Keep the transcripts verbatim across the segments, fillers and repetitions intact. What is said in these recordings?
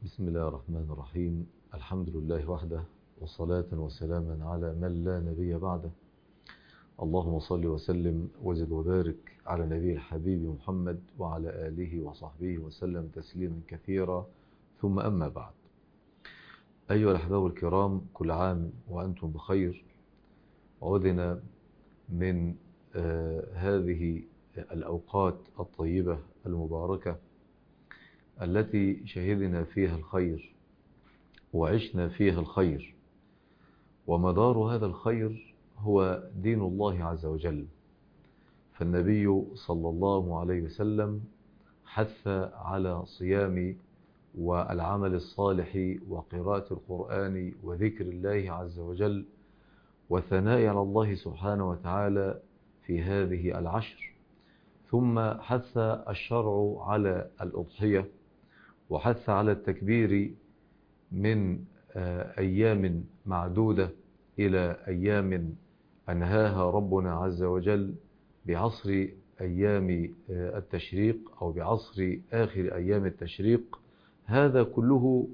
بسم الله الرحمن الرحيم. الحمد لله وحده، والصلاة وسلاما على من لا نبي بعده. اللهم صل وسلم وزد وبارك على نبي الحبيب محمد وعلى آله وصحبه وسلم تسليما كثيرا، ثم أما بعد. أيها الأحباب الكرام، كل عام وأنتم بخير. عدنا من آه هذه الأوقات الطيبة المباركة التي شهدنا فيها الخير وعشنا فيها الخير، ومدار هذا الخير هو دين الله عز وجل. فالنبي صلى الله عليه وسلم حث على صيام والعمل الصالح وقراءة القرآن وذكر الله عز وجل والثناء على الله سبحانه وتعالى في هذه العشر. ثم حث الشرع على الأضحية، وحث على التكبير من أيام معدودة إلى أيام أنهاها ربنا عز وجل بعصر أيام التشريق أو بعصر آخر أيام التشريق. هذا كله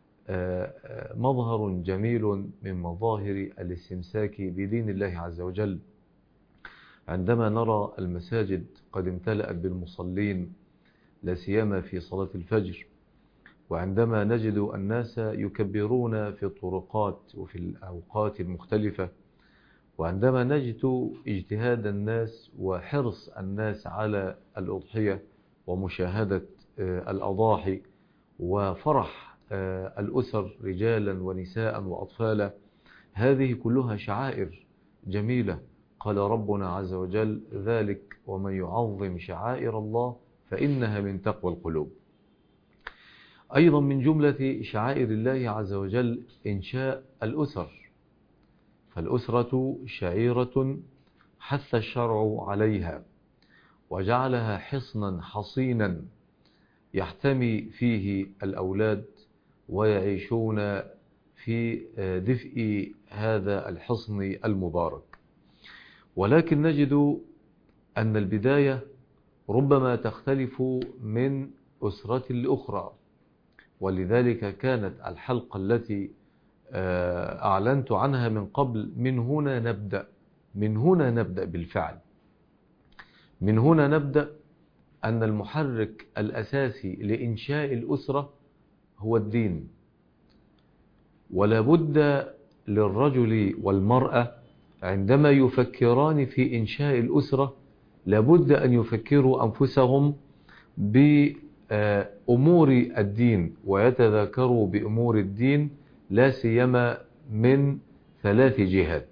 مظهر جميل من مظاهر الاستمساك بدين الله عز وجل. عندما نرى المساجد قد امتلأت بالمصلين لا سيما في صلاة الفجر، وعندما نجد الناس يكبرون في الطرقات وفي الأوقات المختلفة، وعندما نجد اجتهاد الناس وحرص الناس على الأضحية ومشاهدة الأضاحي وفرح الأسر رجالا ونساء وأطفالا، هذه كلها شعائر جميلة. قال ربنا عز وجل: ذلك ومن يعظم شعائر الله فإنها من تقوى القلوب. أيضا من جملة شعائر الله عز وجل إنشاء الأسر، فالأسرة شعيرة حث الشرع عليها وجعلها حصنا حصينا يحتمي فيه الأولاد ويعيشون في دفء هذا الحصن المبارك. ولكن نجد أن البداية ربما تختلف من أسرة لأخرى، ولذلك كانت الحلقة التي أعلنت عنها من قبل من هنا نبدأ. من هنا نبدأ بالفعل. من هنا نبدأ أن المحرك الأساسي لإنشاء الأسرة هو الدين، ولا بد للرجل والمرأة عندما يفكران في إنشاء الأسرة لابد أن يفكروا أنفسهم بأمور الدين ويتذكروا بأمور الدين، لا سيما من ثلاث جهات.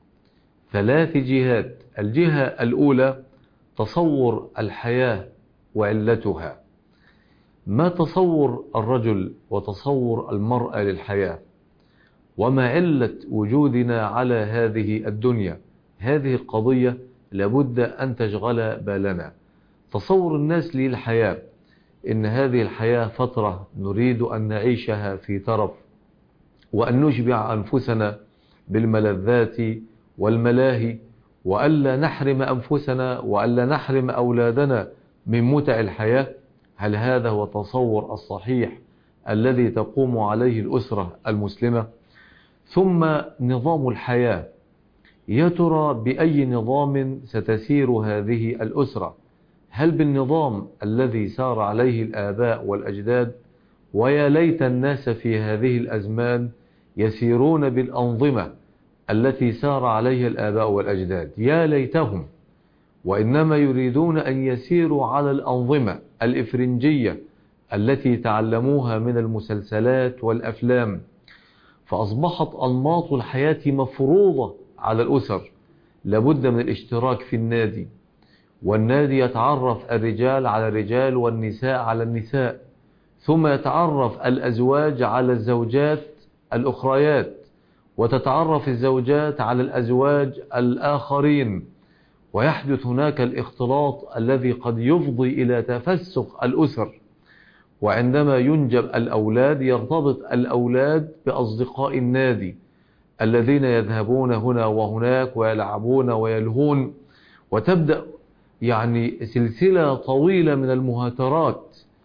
ثلاث جهات. الجهة الأولى تصور الحياة وعلتها. ما تصور الرجل وتصور المرأة للحياة، وما علة وجودنا على هذه الدنيا. هذه القضية لابد أن تشغل بالنا. تصور الناس للحياة إن هذه الحياة فترة نريد أن نعيشها في ترف، وأن نشبع أنفسنا بالملذات والملاهي، وألا نحرم أنفسنا وألا نحرم أولادنا من متع الحياة. هل هذا هو التصور الصحيح الذي تقوم عليه الأسرة المسلمة؟ ثم نظام الحياة. يا ترى بأي نظام ستسير هذه الأسرة؟ هل بالنظام الذي سار عليه الآباء والأجداد؟ ويا ليت الناس في هذه الأزمان يسيرون بالأنظمة التي سار عليها الآباء والأجداد، يا ليتهم. وإنما يريدون أن يسيروا على الأنظمة الإفرنجية التي تعلموها من المسلسلات والأفلام، فأصبحت أنماط الحياة مفروضة على الأسر. لابد من الاشتراك في النادي، والنادي يتعرف الرجال على الرجال والنساء على النساء، ثم يتعرف الأزواج على الزوجات الأخريات، وتتعرف الزوجات على الأزواج الآخرين، ويحدث هناك الاختلاط الذي قد يفضي إلى تفسخ الأسر. وعندما ينجب الأولاد يرتبط الأولاد بأصدقاء النادي الذين يذهبون هنا وهناك ويلعبون ويلهون، وتبدأ يعني سلسلة طويلة من المهاترات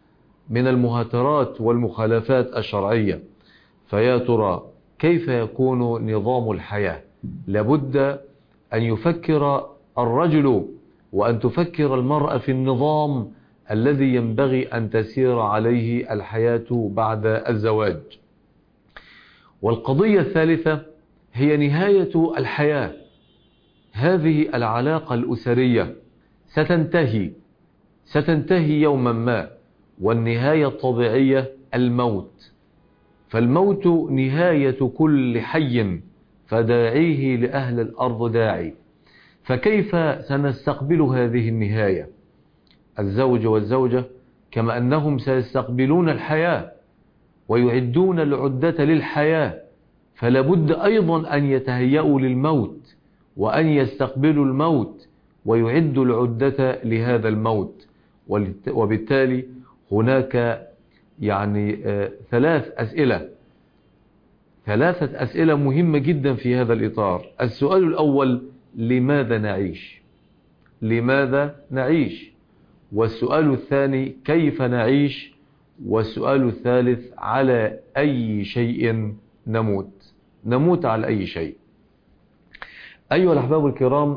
من المهاترات والمخالفات الشرعية. فيا ترى كيف يكون نظام الحياة؟ لابد أن يفكر الرجل وأن تفكر المرأة في النظام الذي ينبغي أن تسير عليه الحياة بعد الزواج. والقضية الثالثة هي نهاية الحياة. هذه العلاقة الأسرية ستنتهي ستنتهي يوما ما، والنهاية الطبيعية الموت. فالموت نهاية كل حي، فداعيه لأهل الأرض داعي. فكيف سنستقبل هذه النهاية؟ الزوج والزوجة كما أنهم سيستقبلون الحياة ويعدون العدة للحياة، فلابد أيضا أن يتهيأوا للموت وأن يستقبلوا الموت ويعدوا العدة لهذا الموت. وبالتالي هناك يعني ثلاث أسئلة ثلاثة أسئلة مهمة جدا في هذا الإطار. السؤال الأول: لماذا نعيش؟ لماذا نعيش؟ والسؤال الثاني: كيف نعيش؟ والسؤال الثالث: على أي شيء نموت؟ نموت على أي شيء؟ أيها الأحباب الكرام،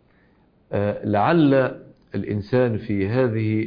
لعل الإنسان في هذه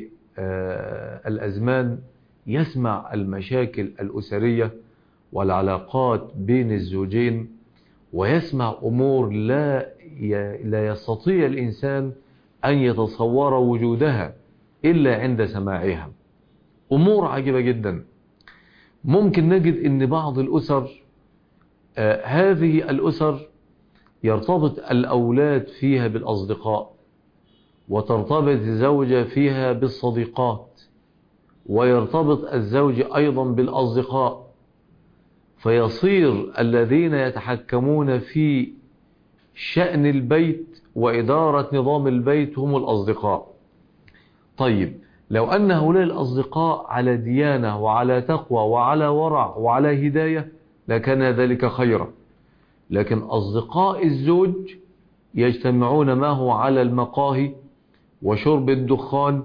الأزمان يسمع المشاكل الأسرية والعلاقات بين الزوجين، ويسمع أمور لا لا يستطيع الإنسان أن يتصور وجودها إلا عند سماعها. أمور عجيبة جدا. ممكن نجد أن بعض الأسر آه هذه الأسر يرتبط الأولاد فيها بالأصدقاء، وترتبط الزوجة فيها بالصديقات، ويرتبط الزوج أيضا بالأصدقاء، فيصير الذين يتحكمون في شأن البيت وإدارة نظام البيت هم الأصدقاء. طيب، لو أن هؤلاء الأصدقاء على ديانة وعلى تقوى وعلى ورع وعلى هداية لكان ذلك خيرا. لكن أصدقاء الزوج يجتمعون معه على المقاهي وشرب الدخان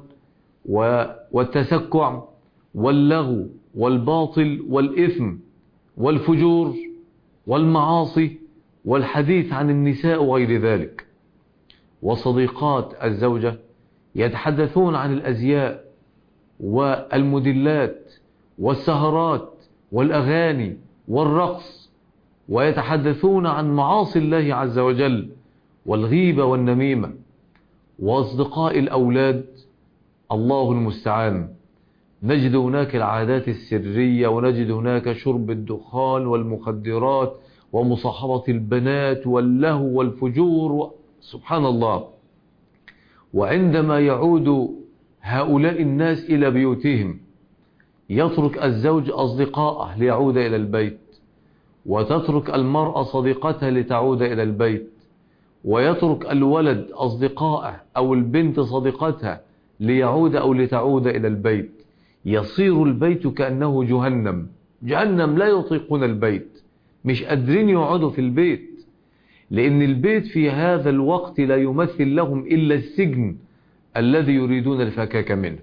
والتسكع واللغو والباطل والإثم والفجور والمعاصي والحديث عن النساء وغير ذلك. وصديقات الزوجة يتحدثون عن الأزياء والمدلات والسهرات والأغاني والرقص، ويتحدثون عن معاصي الله عز وجل والغيبة والنميمة. وأصدقاء الأولاد الله المستعان، نجد هناك العادات السرية، ونجد هناك شرب الدخان والمخدرات ومصاحبة البنات واللهو والفجور، سبحان الله. وعندما يعود هؤلاء الناس إلى بيوتهم يترك الزوج أصدقائه ليعود إلى البيت، وتترك المرأة صديقتها لتعود إلى البيت، ويترك الولد أصدقائه أو البنت صديقتها ليعود أو لتعود إلى البيت. يصير البيت كأنه جهنم جهنم لا يطيقون البيت، مش قادرين يقعدوا في البيت، لأن البيت في هذا الوقت لا يمثل لهم إلا السجن الذي يريدون الفكاك منه.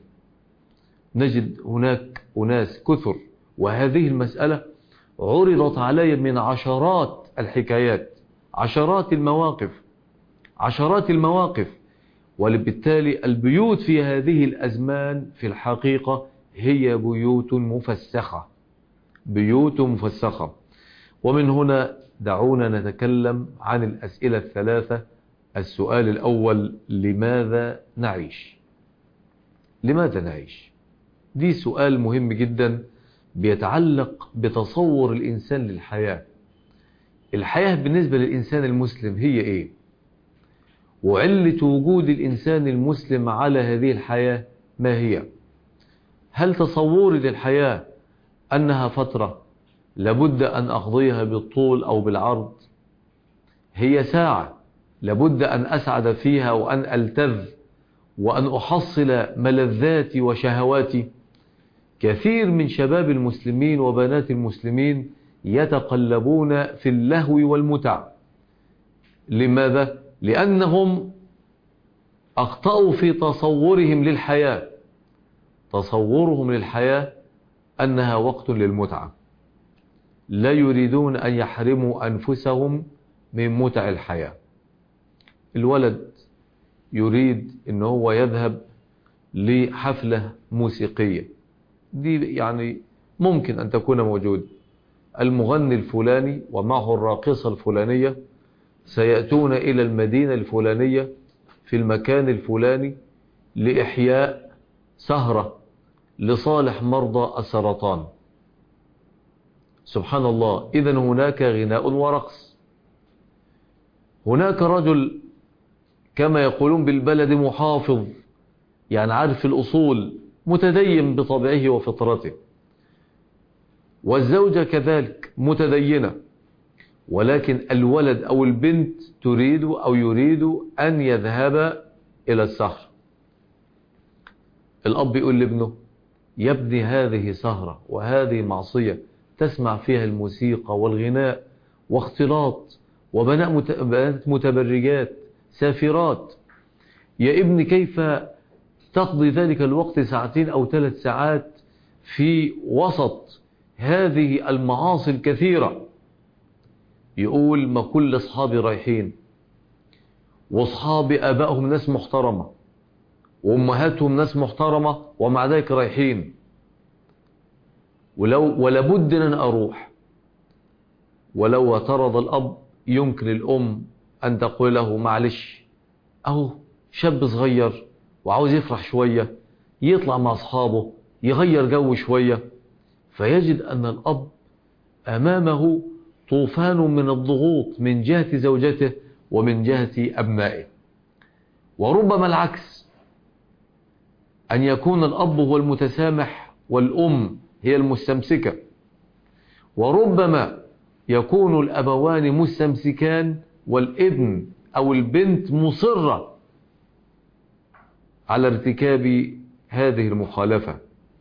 نجد هناك أناس كثر، وهذه المسألة عرضت علي من عشرات الحكايات، عشرات المواقف عشرات المواقف وبالتالي البيوت في هذه الأزمان في الحقيقة هي بيوت مفسخة بيوت مفسخة. ومن هنا دعونا نتكلم عن الأسئلة الثلاثة. السؤال الأول: لماذا نعيش؟ لماذا نعيش؟ دي سؤال مهم جدا بيتعلق بتصور الإنسان للحياة. الحياة بالنسبة للإنسان المسلم هي إيه؟ وعلة وجود الإنسان المسلم على هذه الحياة ما هي؟ هل تصوري للحياة أنها فترة لابد أن أقضيها بالطول أو بالعرض؟ هي ساعة لابد أن أسعد فيها وأن ألتذ وأن أحصل ملذاتي وشهواتي؟ كثير من شباب المسلمين وبنات المسلمين يتقلبون في اللهو والمتع. لماذا؟ لأنهم أخطأوا في تصورهم للحياة. تصورهم للحياة أنها وقت للمتعة، لا يريدون أن يحرموا أنفسهم من متع الحياة. الولد يريد أن هو يذهب لحفلة موسيقية، دي يعني ممكن أن تكون موجودة، المغني الفلاني ومعه الراقصة الفلانية سيأتون إلى المدينة الفلانية في المكان الفلاني لإحياء سهرة لصالح مرضى السرطان. سبحان الله، إذن هناك غناء ورقص. هناك رجل كما يقولون بالبلد محافظ، يعني عارف الأصول، متدين بطبعه وفطرته، والزوجة كذلك متدينة، ولكن الولد أو البنت تريد أو يريد أن يذهب إلى السهر. الأب يقول لابنه: يا ابني هذه سهرة وهذه معصية تسمع فيها الموسيقى والغناء واختلاط وبنات متبرجات سافرات، يا ابني كيف تقضي ذلك الوقت ساعتين أو ثلاث ساعات في وسط هذه المعاصي الكثيرة؟ يقول: ما كل أصحابي رايحين، وأصحابي أبائهم ناس محترمة وأمهاتهم ناس محترمة، ومع ذلك رايحين، ولو ولابد أن أروح. ولو اعترض الأب يمكن الأم أن تقول له: معلش، أهو شاب صغير وعاوز يفرح شوية، يطلع مع أصحابه يغير جو شوية. فيجد أن الأب أمامه طوفان من الضغوط من جهة زوجته ومن جهة أبنائه. وربما العكس، أن يكون الأب هو المتسامح والأم هي المستمسكة، وربما يكون الأبوان مستمسكان والابن أو البنت مصرة على ارتكاب هذه المخالفة.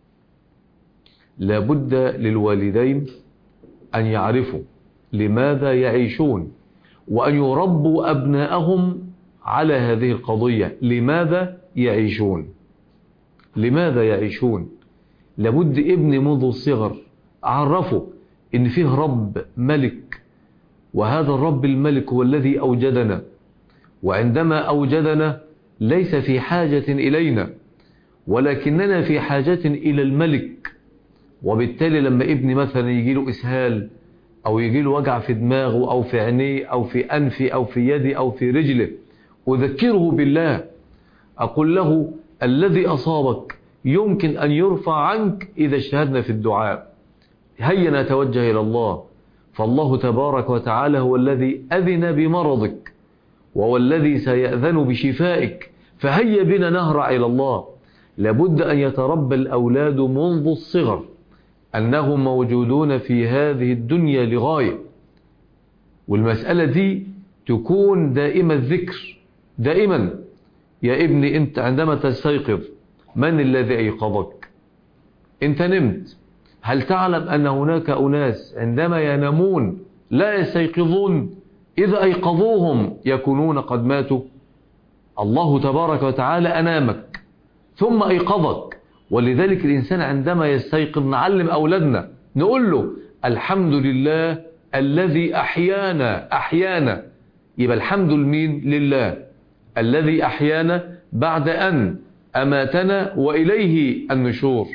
لابد للوالدين أن يعرفوا لماذا يعيشون، وأن يربوا أبناءهم على هذه القضية. لماذا يعيشون؟ لماذا يعيشون؟ لابد ابني منذ الصغر أعرفه إن فيه رب ملك، وهذا الرب الملك هو الذي أوجدنا، وعندما أوجدنا ليس في حاجة إلينا، ولكننا في حاجة إلى الملك. وبالتالي لما ابني مثلا يجي له إسهال أو يجي له وجع في دماغه أو في عينيه أو في أنفي أو في يدي أو في رجله، أذكره بالله، أقول له: الذي أصابك يمكن أن يرفع عنك إذا اجتهدنا في الدعاء، هيا نتوجه إلى الله، فالله تبارك وتعالى هو الذي أذن بمرضك وهو الذي سيأذن بشفائك، فهيا بنا نهرع إلى الله. لابد أن يتربى الأولاد منذ الصغر أنهم موجودون في هذه الدنيا لغاية، والمسألة دي تكون دائما الذكر دائما. يا ابني أنت عندما تستيقظ من الذي أيقظك؟ أنت نمت، هل تعلم أن هناك أناس عندما ينامون لا يستيقظون؟ إذا أيقظوهم يكونون قد ماتوا. الله تبارك وتعالى أنامك ثم أيقظك، ولذلك الإنسان عندما يستيقظ نعلم أولادنا، نقول له: الحمد لله الذي أحيانا. أحيانا يبقى الحمد لمين؟ لله الذي أحيانا بعد أن أماتنا وإليه النشور.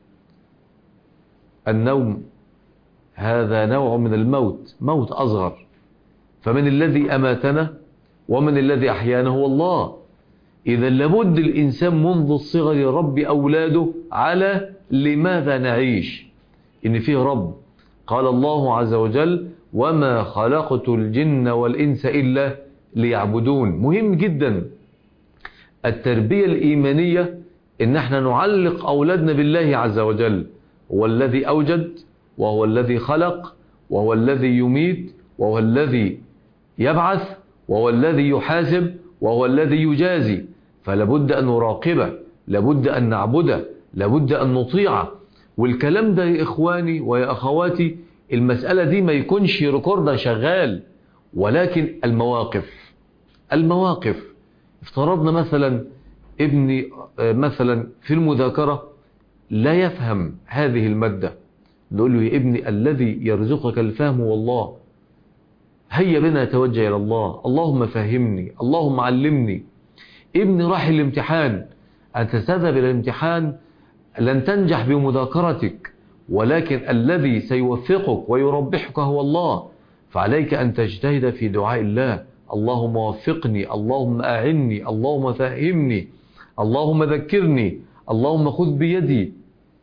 النوم هذا نوع من الموت، موت أصغر، فمن الذي أماتنا ومن الذي أحيانا؟ هو الله. إذا لابد الإنسان منذ الصغر يربي أولاده على لماذا نعيش، إن فيه رب. قال الله عز وجل: وما خلقت الجن والإنس إلا ليعبدون. مهم جدا التربية الإيمانية، إن احنا نعلق أولادنا بالله عز وجل، هو الذي أوجد وهو الذي خلق وهو الذي يميت وهو الذي يبعث وهو الذي يحاسب وهو الذي يجازي. فلابد أن نراقبه، لابد أن نعبده، لابد أن نطيعه. والكلام ده يا إخواني ويا أخواتي، المسألة دي ما يكونش ريكورد شغال، ولكن المواقف. المواقف افترضنا مثلا ابني مثلا في المذاكرة لا يفهم هذه المادة، نقول له يا ابني الذي يرزقك الفهم هو الله، هيا بنا نتوجه إلى الله، اللهم فهمني، اللهم علمني. ابني راح الامتحان، أنت تذهب إلى الامتحان لن تنجح بمذاكرتك، ولكن الذي سيوفقك ويربحك هو الله، فعليك أن تجتهد في دعاء الله، اللهم وفقني، اللهم أعني، اللهم فهمني، اللهم ذكرني، اللهم خذ بيدي.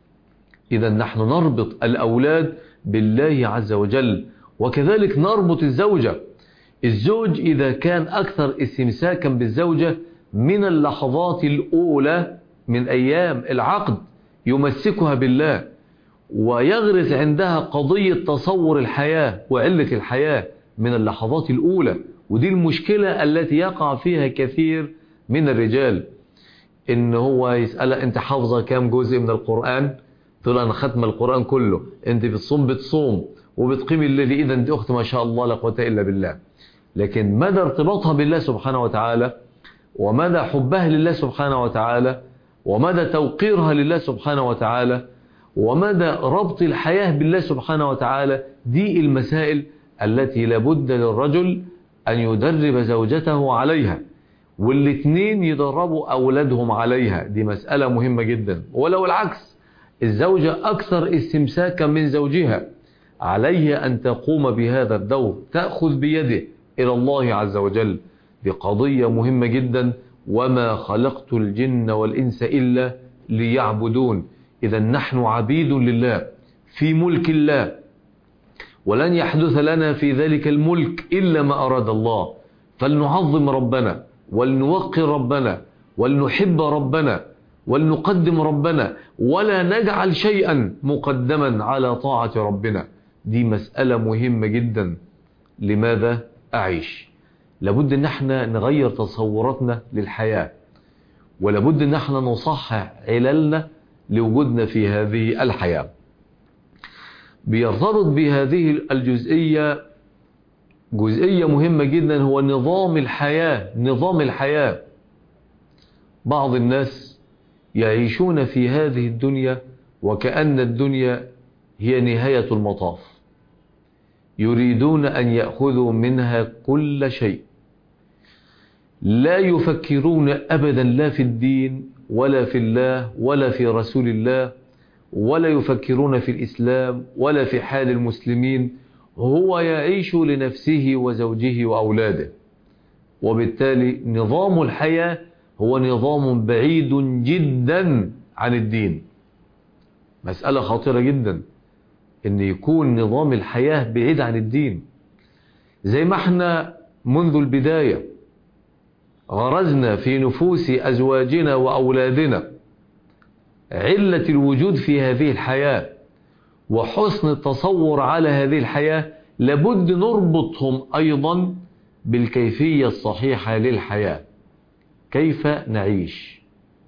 إذا نحن نربط الأولاد بالله عز وجل، وكذلك نربط الزوجة. الزوج إذا كان أكثر استمساكا بالزوجة من اللحظات الأولى من أيام العقد يمسكها بالله، ويغرس عندها قضية تصور الحياة وعلة الحياة من اللحظات الأولى. ودي المشكلة التي يقع فيها كثير من الرجال، إن هو يسألها أنت حافظة كام جزء من القرآن؟ تقول أنا ختم القرآن كله. أنت بتصوم بتصوم وبتقيم الليل، إذا أنت أخت ما شاء الله لا قوة إلا بالله. لكن مدى ارتباطها بالله سبحانه وتعالى، ومدى حبها لله سبحانه وتعالى، ومدى توقيرها لله سبحانه وتعالى، ومدى ربط الحياة بالله سبحانه وتعالى، دي المسائل التي لابد للرجل أن يدرب زوجته عليها، والاثنين يدربوا أولادهم عليها. دي مسألة مهمة جدا. ولو العكس، الزوجة أكثر استمساكا من زوجها، عليها أن تقوم بهذا الدور، تأخذ بيده إلى الله عز وجل. دي قضية مهمة جدا. وما خلقت الجن والإنس إلا ليعبدون. إذا نحن عبيد لله في ملك الله، ولن يحدث لنا في ذلك الملك إلا ما أراد الله. فلنعظم ربنا، ولنوقر ربنا، ولنحب ربنا، ولنقدم ربنا، ولا نجعل شيئا مقدما على طاعة ربنا. دي مسألة مهمة جدا. لماذا أعيش؟ لابد ان احنا نغير تصوراتنا للحياة، ولابد ان احنا نصحح عللنا لوجودنا في هذه الحياة. بيرتبط بهذه الجزئية جزئية مهمة جدا، هو نظام الحياة. نظام الحياة، بعض الناس يعيشون في هذه الدنيا وكأن الدنيا هي نهاية المطاف، يريدون أن يأخذوا منها كل شيء، لا يفكرون أبدا لا في الدين ولا في الله ولا في رسول الله، ولا يفكرون في الإسلام ولا في حال المسلمين. هو يعيش لنفسه وزوجه وأولاده، وبالتالي نظام الحياة هو نظام بعيد جدا عن الدين. مسألة خطيرة جدا ان يكون نظام الحياة بعيد عن الدين. زي ما احنا منذ البداية غرزنا في نفوس أزواجنا وأولادنا علة الوجود في هذه الحياة وحسن التصور على هذه الحياة، لابد نربطهم أيضا بالكيفية الصحيحة للحياة، كيف نعيش.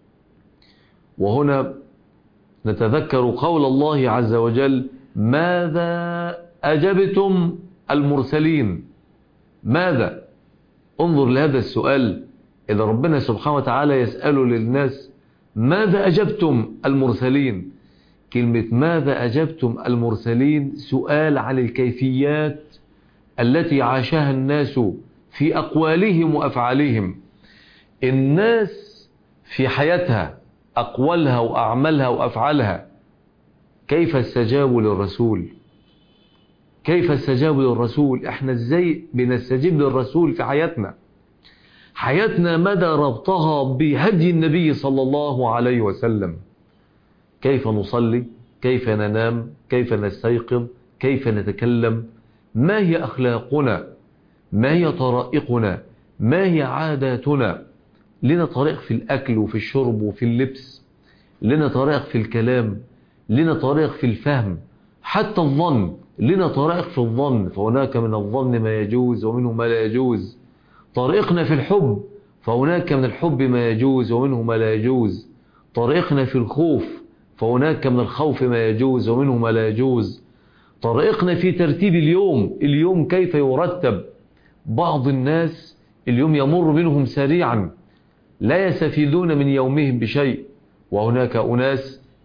وهنا نتذكر قول الله عز وجل: ماذا أجبتم المرسلين؟ ماذا؟ انظر لهذا السؤال. إذا ربنا سبحانه وتعالى يسأل للناس ماذا أجبتم المرسلين، كلمة ماذا أجبتم المرسلين سؤال عن الكيفيات التي عاشها الناس في أقوالهم وأفعالهم. الناس في حياتها، أقوالها وأعمالها وأفعالها، كيف استجابوا للرسول؟ كيف استجابوا للرسول؟ احنا ازاي بنستجيب للرسول في حياتنا؟ حياتنا مدى ربطها بهدي النبي صلى الله عليه وسلم. كيف نصلي؟ كيف ننام؟ كيف نستيقظ؟ كيف نتكلم؟ ما هي أخلاقنا؟ ما هي طرائقنا؟ ما هي عاداتنا؟ لنا طريق في الأكل وفي الشرب وفي اللبس، لنا طريق في الكلام، لنا طريق في الفهم، حتى الظن لنا طريق في الظن، فهناك من الظن ما يجوز ومنه ما لا يجوز. طريقنا في الحب، فهناك من الحب ما يجوز ومنه ما لا يجوز. طريقنا في الخوف، فهناك من الخوف ما يجوز ومنه ما لا يجوز. طريقنا في ترتيب اليوم، اليوم كيف يرتب. بعض الناس اليوم يمر منهم سريعا لا يستفيدون من يومهم بشيء، وهناك أناس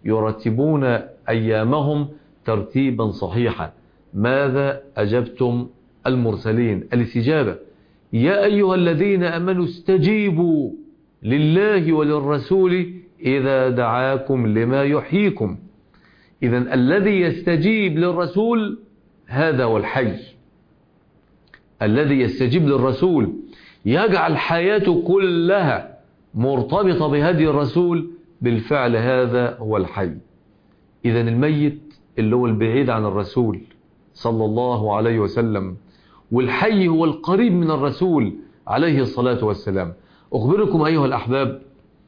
يرتبون أيامهم ترتيبا صحيحا. ماذا أجبتم المرسلين؟ الاستجابة. يا أيها الذين آمنوا استجيبوا لله وللرسول إذا دعاكم لما يحييكم. إذن الذي يستجيب للرسول هذا هو الحي. الذي يستجيب للرسول يجعل حياته كلها مرتبطة بهدي الرسول، بالفعل هذا هو الحي. إذن الميت اللي هو البعيد عن الرسول صلى الله عليه وسلم، والحي هو القريب من الرسول عليه الصلاة والسلام. أخبركم أيها الأحباب،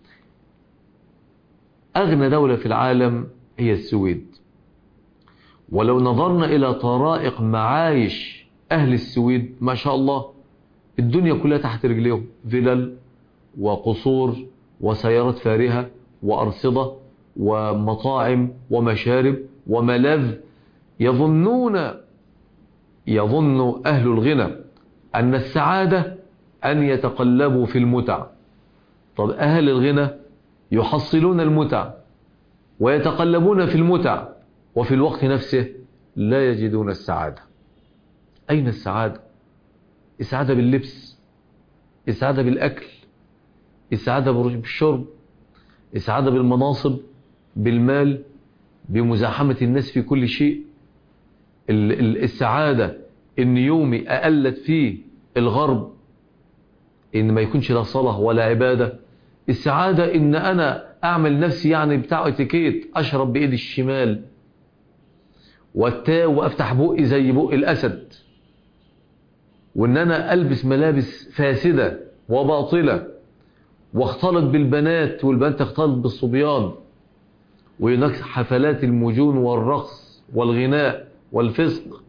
أغنى دولة في العالم هي السويد. ولو نظرنا إلى طرائق معايش أهل السويد ما شاء الله الدنيا كلها تحت رجليهم، فلل وقصور وسيارات فارهة وأرصدة ومطاعم ومشارب وملاذ. يظنون يظن أهل الغنى أن السعادة أن يتقلبوا في المتع. طب أهل الغنى يحصلون المتع ويتقلبون في المتع، وفي الوقت نفسه لا يجدون السعادة. أين السعادة؟ السعادة باللبس، السعادة بالأكل، السعادة بالشرب، السعادة بالمناصب، بالمال، بمزاحمة الناس في كل شيء. السعادة إن يومي أقلت فيه الغرب، إن ما يكونش لا صلاة ولا عبادة. السعادة إن أنا أعمل نفسي يعني بتاع اتيكيت، أشرب بإيدي الشمال والتاء وأفتح بقي زي بق الأسد، وإن أنا ألبس ملابس فاسدة وباطلة واختلط بالبنات والبنات تختلط بالصبيان، وهناك حفلات المجون والرقص والغناء والفسق.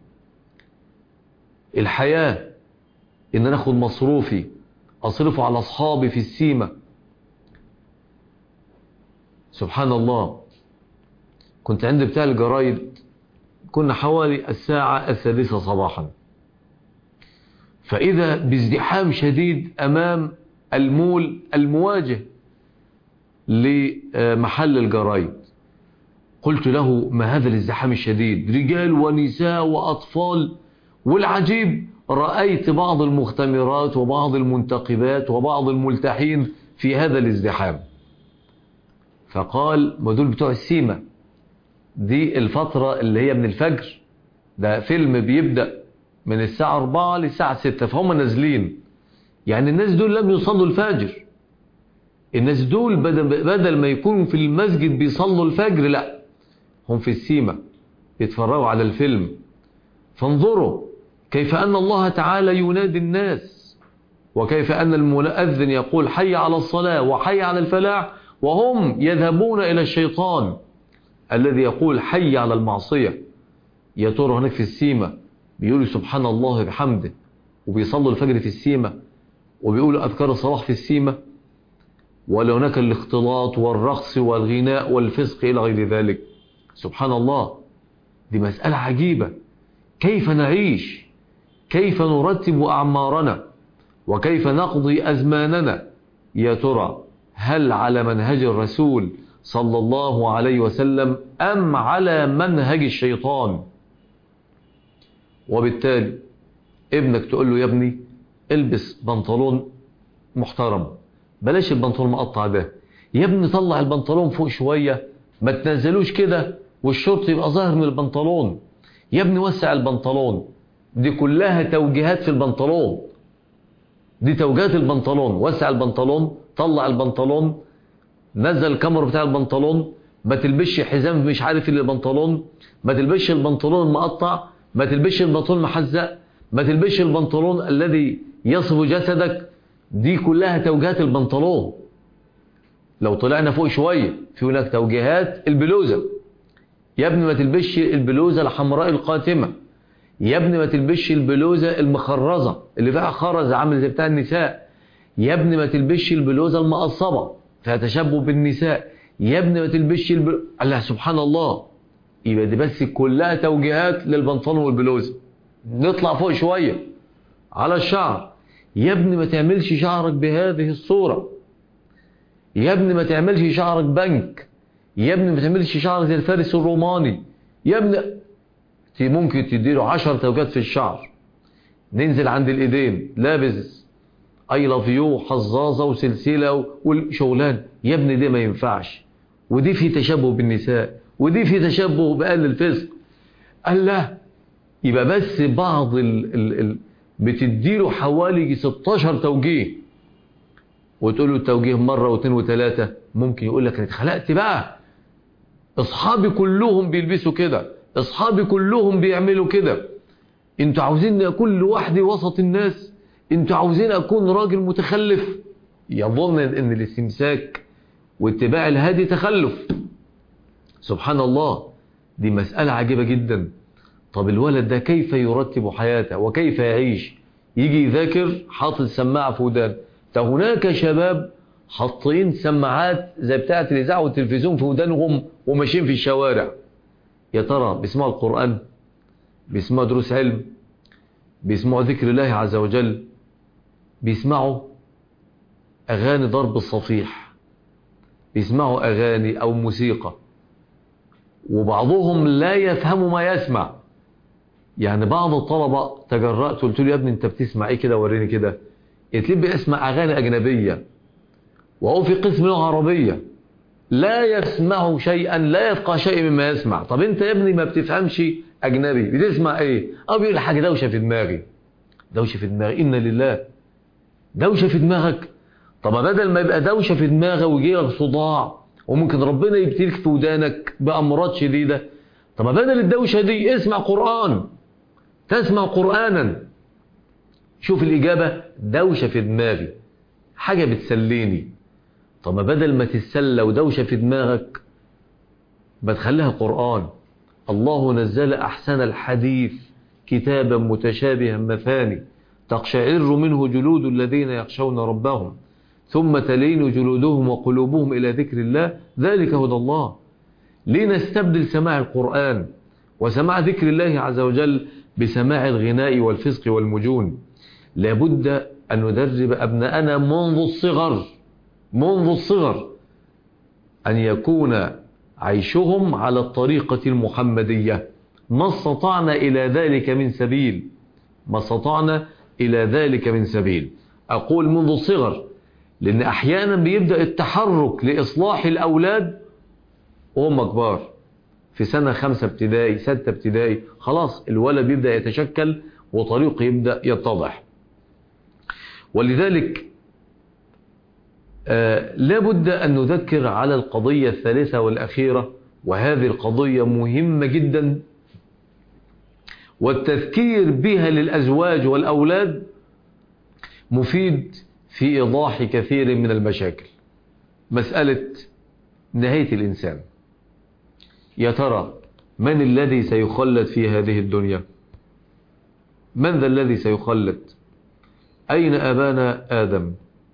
الحياة إن أنا أخذ مصروفي أصرفه على أصحابي في السيمة. سبحان الله، كنت عند بتاع الجرايد، كنا حوالي الساعة السادسة صباحا، فإذا بازدحام شديد أمام المول المواجه لمحل الجرايد. قلت له ما هذا الازدحام الشديد؟ رجال ونساء وأطفال، والعجيب رأيت بعض المختمرات وبعض المنتقبات وبعض الملتحين في هذا الازدحام. فقال ما دول بتوع السيمة، دي الفترة اللي هي من الفجر، ده فيلم بيبدأ من الساعة أربعة للساعة ستة، فهم نازلين. يعني الناس دول لم يصلوا الفجر، الناس دول بدل ما يكونوا في المسجد بيصلوا الفجر، لا هم في السيمة يتفرجوا على الفيلم. فانظروا كيف أن الله تعالى ينادي الناس، وكيف أن المؤذن يقول حي على الصلاة وحي على الفلاح، وهم يذهبون إلى الشيطان الذي يقول حي على المعصية. يا ترى هناك في السيمة بيقولوا سبحان الله بحمده وبيصلوا الفجر في السيمة وبيقولوا أذكار الصباح في السيمة؟ ولا هناك الاختلاط والرقص والغناء والفسق إلى غير ذلك؟ سبحان الله، دي مسألة عجيبة. كيف نعيش؟ كيف نرتب أعمارنا؟ وكيف نقضي أزماننا؟ يا ترى هل على منهج الرسول صلى الله عليه وسلم أم على منهج الشيطان؟ وبالتالي ابنك تقول له يا ابني البس بنطلون محترم، بلاش البنطلون مقطع ده، يا ابني طلع البنطلون فوق شوية، ما تنزلوش كده والشورت يبقى ظاهر من البنطلون، يا ابني وسع البنطلون. دي كلها توجيهات في البنطلون، دي توجيهات البنطلون. وسع البنطلون، طلع البنطلون، نزل الكمر بتاع البنطلون، ما تلبسش حزام مش عارف اللي البنطلون، ما تلبسش البنطلون المقطع، ما تلبسش البنطلون المحزق، ما تلبسش البنطلون الذي يصف جسدك. دي كلها توجيهات البنطلون. لو طلعنا فوق شوية في هناك توجيهات البلوزة، يا ابني ما تلبسش البلوزة الحمراء القاتمة، يا ابني ما تلبسش البلوزة المخرزة اللي فيها خرز عامل زي بتاع النساء، يا ابني ما تلبسش البلوزة المقصبة فيها تشبه بالنساء، يا ابني ما تلبسش البلوزة. الله سبحان الله، يبقى دي بس كلها توجيهات للبنطلون والبلوزة. نطلع فوق شوية على الشعر، يا ابني ما تعملش شعرك بهذه الصورة، يا ابني ما تعملش شعرك بنك، يا ابني ما تعملش شعر زي الفارس الروماني، يا ابني ممكن تديله عشر توجات في الشعر. ننزل عند الايدين لابس اي لاف يو حظاظه وسلسله والشغلان، يا ابني دي ما ينفعش، ودي في تشبه بالنساء، ودي في تشبه بأهل الفسق. قال لا، يبقى بس بعض ال ال ال بتديله حوالي ستاشر توجيه، وتقول له التوجيه مره واثنين وثلاثه، ممكن يقول لك انا اتخلقت بقى، اصحابي كلهم بيلبسوا كده، اصحابي كلهم بيعملوا كده، انتوا عاوزين اكون لوحدي وسط الناس، انتوا عاوزين اكون راجل متخلف. يظن ان الاستمساك واتباع الهادي تخلف. سبحان الله، دي مسألة عجيبة جدا. طب الولد ده كيف يرتب حياته وكيف يعيش؟ يجي يذاكر حاطط سماعة في ودان. ده هناك شباب حاطين سماعات زي بتاعة الإذاعة والتلفزيون في ودانهم وماشيين في الشوارع. يا ترى بيسمعوا القرآن؟ بيسمعوا دروس علم؟ بيسمعوا ذكر الله عز وجل؟ بيسمعوا أغاني ضرب الصفيح؟ بيسمعوا أغاني أو موسيقى؟ وبعضهم لا يفهم ما يسمع. يعني بعض الطلبة تجرأت قلت له يا ابني انت بتسمع ايه كده وريني كده، يتلب يسمع أغاني أجنبية وهو في قسم لغة عربية، لا يسمع شيئا، لا يفقه شيء مما يسمع. طب انت يا ابني ما بتفهمش أجنبي، بتسمع ايه؟ أو بيقول حاجة دوشة في دماغي. دوشة في دماغي، إن لله، دوشة في دماغك. طب بدل ما يبقى دوشة في دماغك ويجي لك صداع وممكن ربنا يبتليك في ودانك بأمراض شديدة، طب بدل الدوشة دي اسمع قرآن، تسمع قرآنا. شوف الإجابة، دوشة في دماغي، حاجة بتسليني. طب بدل ما تتسلى ودوشة في دماغك بتخليها قرآن. الله نزل أحسن الحديث كتابا متشابها مثاني تقشعر منه جلود الذين يخشون ربهم ثم تلين جلودهم وقلوبهم إلى ذكر الله ذلك هدى الله. لنستبدل سماع القرآن وسماع ذكر الله عز وجل بسماع الغناء والفسق والمجون. لابد أن ندرب أبناءنا منذ الصغر، منذ الصغر أن يكون عيشهم على الطريقة المحمدية. ما استطعنا إلى ذلك من سبيل، ما استطعنا إلى ذلك من سبيل. أقول منذ الصغر لأن أحيانا بيبدأ التحرك لإصلاح الأولاد وهم كبار، في سنة خمسة ابتدائي ستة ابتدائي، خلاص الولد بيبدأ يتشكل وطريقه يبدأ يتضح. ولذلك آه لابد أن نذكر على القضية الثالثة والأخيرة، وهذه القضية مهمة جدا، والتذكير بها للأزواج والأولاد مفيد في إيضاح كثير من المشاكل. مسألة نهاية الإنسان. يا ترى من الذي سيخلد في هذه الدنيا؟ من ذا الذي سيخلد؟ أين أبانا آدم؟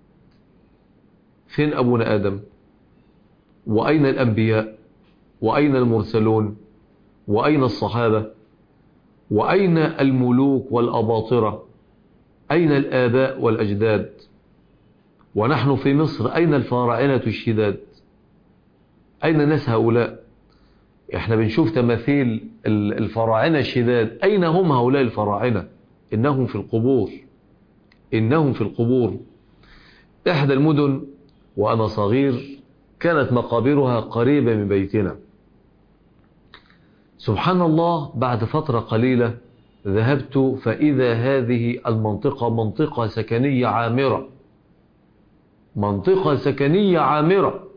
فين أبونا آدم؟ وأين الأنبياء؟ وأين المرسلون؟ وأين الصحابة؟ وأين الملوك والأباطرة؟ أين الآباء والأجداد؟ ونحن في مصر أين الفراعنة الشداد؟ أين ناس هؤلاء؟ احنا بنشوف تماثيل الفراعنة الشداد، أين هم هؤلاء الفراعنة؟ إنهم في القبور، إنهم في القبور. إحدى المدن وأنا صغير كانت مقابرها قريبة من بيتنا. سبحان الله، بعد فترة قليلة ذهبت فإذا هذه المنطقة منطقة سكنية عامرة، منطقة سكنية عامرة.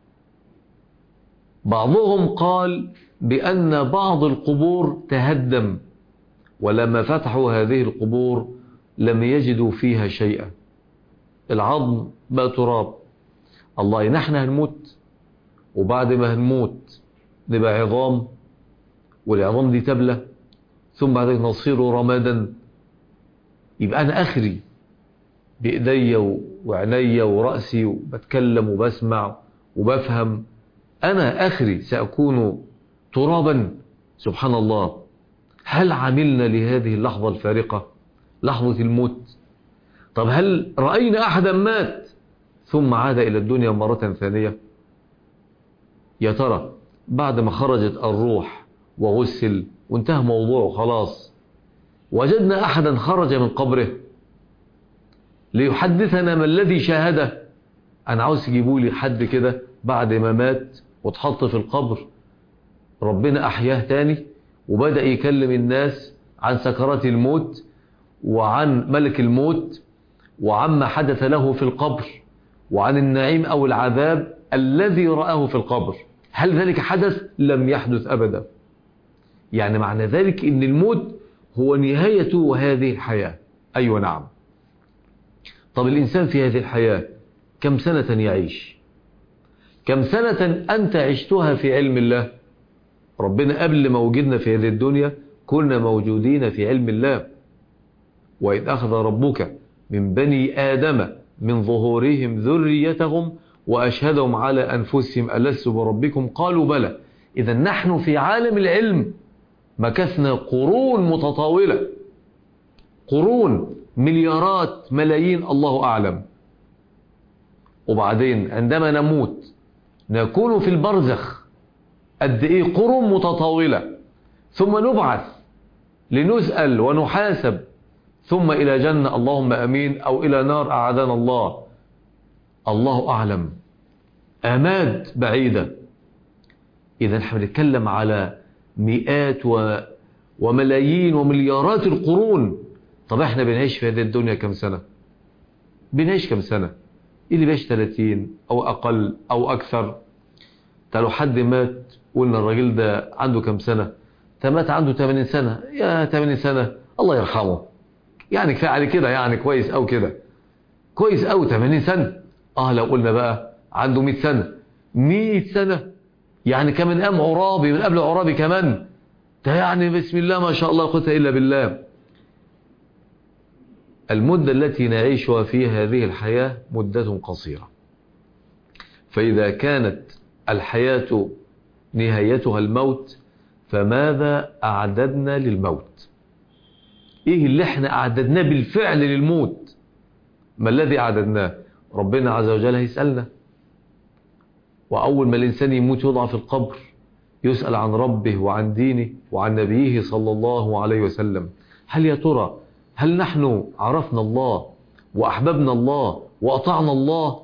بعضهم قال بأن بعض القبور تهدم، ولما فتحوا هذه القبور لم يجدوا فيها شيئا، العظم بقى تراب. الله، نحن هنموت وبعد ما هنموت نبقى عظام، والعظام دي تبلى، ثم بعد نصير رمادا. يبقى أنا أخري بإيدي وعيني ورأسي وبتكلم وبسمع وبفهم، أنا أخري سأكون ترابا. سبحان الله، هل عملنا لهذه اللحظة الفارقة، لحظة الموت؟ طب هل رأينا أحدا مات ثم عاد إلى الدنيا مرة ثانية؟ يا ترى بعد ما خرجت الروح وغسل وانتهى موضوعه خلاص، وجدنا أحدا خرج من قبره ليحدثنا ما الذي شاهده؟ أنا عاوز يجيبوا لي حد كده بعد ما مات واتحط في القبر ربنا أحياه تاني وبدأ يكلم الناس عن سكرات الموت وعن ملك الموت وعما حدث له في القبر وعن النعيم أو العذاب الذي رآه في القبر. هل ذلك حدث؟ لم يحدث أبدا. يعني معنى ذلك إن الموت هو نهاية هذه الحياة. أيوة نعم. طب الإنسان في هذه الحياة كم سنة يعيش؟ كم سنة أنت عشتها في علم الله؟ ربنا قبل ما وجدنا في هذه الدنيا كنا موجودين في علم الله. وإذ أخذ ربك من بني آدم من ظهورهم ذريتهم وأشهدهم على أنفسهم ألست بربكم قالوا بلى. إذا نحن في عالم العلم مكثنا قرون متطاولة، قرون، مليارات، ملايين، الله أعلم. وبعدين عندما نموت نكون في البرزخ قد إيه؟ قرون متطاولة. ثم نبعث لنسأل ونحاسب، ثم إلى جنة اللهم أمين، أو إلى نار أعاذنا الله، الله أعلم. آماد بعيدة. إذا نحن نتكلم على مئات و... وملايين ومليارات القرون. طب احنا بنعيش في هذه الدنيا كم سنة؟ بنعيش كم سنة؟ اللي بيعيش ثلاثين أو أقل أو أكثر. لو حد مات قلنا الراجل ده عنده كم سنة؟ مات عنده ثمانين سنة. يا ثمانين سنة الله يرحمه، يعني كفاية عليه كده، يعني كويس أو كده، كويس أو ثمانين سنة. آه لو قلنا بقى عنده مئة سنة، مئة سنة يعني كمان قام عرابي من قبل عرابي كمان، ده يعني بسم الله ما شاء الله لا قوة إلا بالله. المدة التي نعيشها في هذه الحياة مدة قصيرة. فإذا كانت الحياة نهايتها الموت فماذا أعددنا للموت؟ إيه اللي احنا أعددناه بالفعل للموت؟ ما الذي أعددناه؟ ربنا عز وجل هيسألنا. وأول ما الإنسان يموت يوضع في القبر يسأل عن ربه وعن دينه وعن نبيه صلى الله عليه وسلم. هل يا ترى هل نحن عرفنا الله وأحببنا الله وأطعنا الله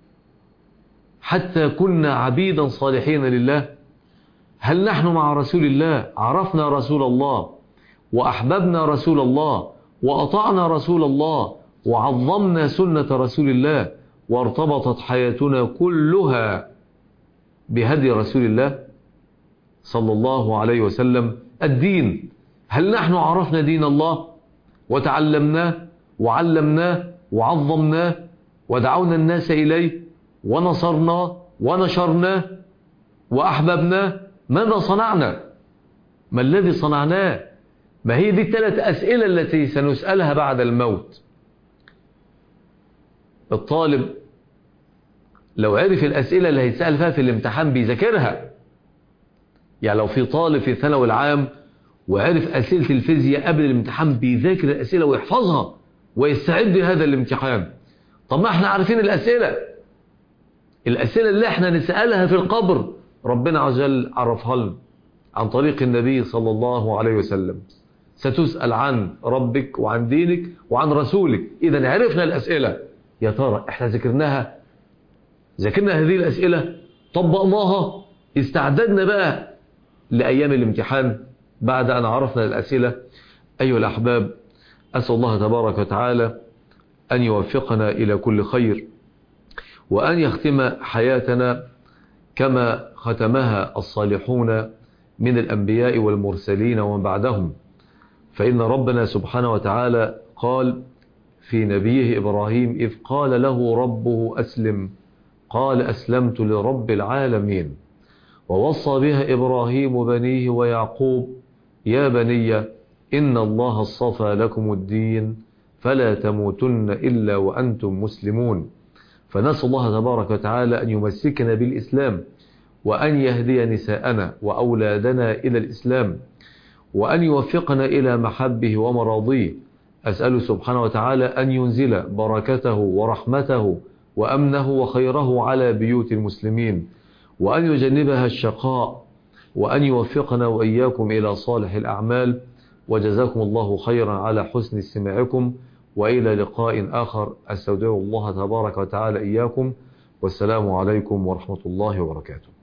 حتى كنا عبيدا صالحين لله؟ هل نحن مع رسول الله عرفنا رسول الله وأحببنا رسول الله وأطعنا رسول الله وعظمنا سنة رسول الله وارتبطت حياتنا كلها بهدي رسول الله صلى الله عليه وسلم؟ الدين، هل نحن عرفنا دين الله وتعلمناه وعلمناه وعظمناه ودعونا الناس إليه ونصرناه ونشرناه وأحببناه؟ ماذا صنعنا؟ ما الذي صنعناه؟ ما هي دي الثلاث أسئلة التي سنسألها بعد الموت. الطالب لو عرف الأسئلة اللي هيتسأل فيها في الامتحان بيذاكرها. يعني لو في طالب في الثانوي العام وعرف أسئلة الفيزياء قبل الامتحان بيذاكر الأسئلة ويحفظها ويستعد لهذا الامتحان. طب ما احنا عارفين الأسئلة، الأسئلة اللي احنا نسألها في القبر ربنا عز وجل عرفها لنا عن طريق النبي صلى الله عليه وسلم. ستسأل عن ربك وعن دينك وعن رسولك. إذا عرفنا الأسئلة، يا ترى احنا ذكرناها؟ ذكرنا هذه الأسئلة؟ طبقناها؟ استعددنا بقى لأيام الامتحان بعد أن عرفنا الأسئلة؟ أيها الأحباب، أسأل الله تبارك وتعالى أن يوفقنا إلى كل خير، وأن يختم حياتنا كما ختمها الصالحون من الأنبياء والمرسلين ومن بعدهم. فإن ربنا سبحانه وتعالى قال في نبيه إبراهيم إذ قال له ربه أسلم قال أسلمت لرب العالمين. ووصى بها إبراهيم بنيه ويعقوب يا بني إن الله اصطفى لكم الدين فلا تموتن إلا وأنتم مسلمون. فنسأل الله تبارك وتعالى أن يمسكنا بالإسلام، وأن يهدي نساءنا وأولادنا إلى الإسلام، وأن يوفقنا إلى محبه ومراضيه. أسأل سبحانه وتعالى أن ينزل بركته ورحمته وأمنه وخيره على بيوت المسلمين، وأن يجنبها الشقاء، وأن يوفقنا وإياكم إلى صالح الأعمال. وجزاكم الله خيرا على حسن استماعكم، وإلى لقاء آخر. أستودع الله تبارك وتعالى إياكم، والسلام عليكم ورحمة الله وبركاته.